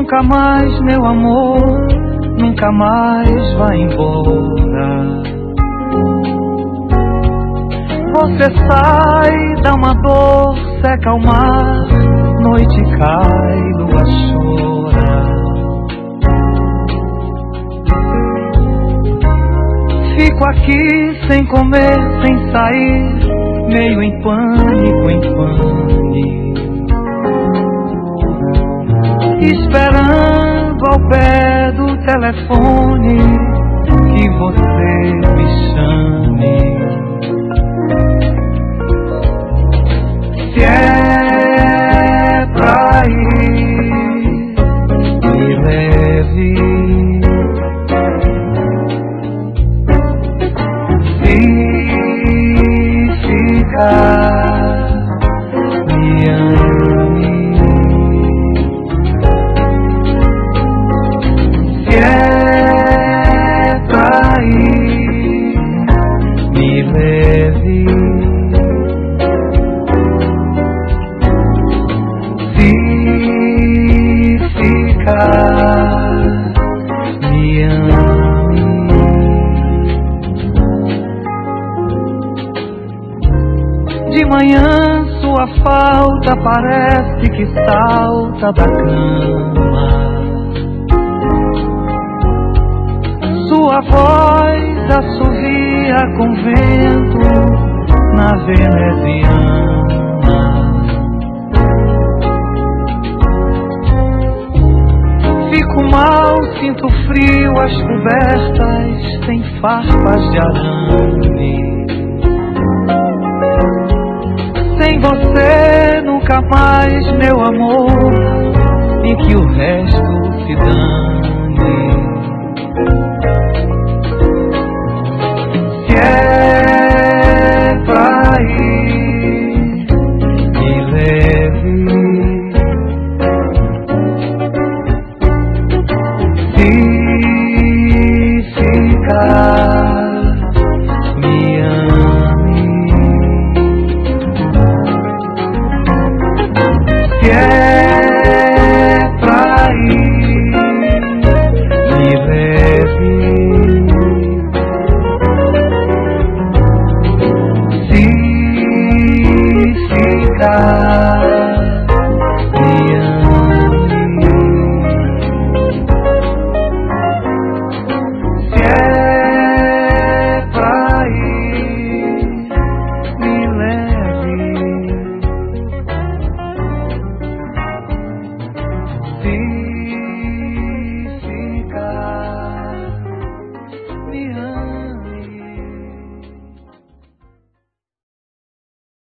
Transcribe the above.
Nunca mais, meu amor, nunca mais vai embora. Você sai, dá uma dor, seca o mar, noite cai, lua chora. Fico aqui sem comer, sem sair, meio em pânico, em pane, esperando ao pé do telefone que você me chame. Se é pra ir, me leve. Se ficar, me ame. Se é pra ir, me leve. Se ficar, me ame. De manhã sua falta parece que salta da cama. Sua voz assovia com vento na veneziana. Fico mal, sinto frio, as cobertas têm farpas de arame. Sem você nunca mais, meu amor, em que o resto se dane.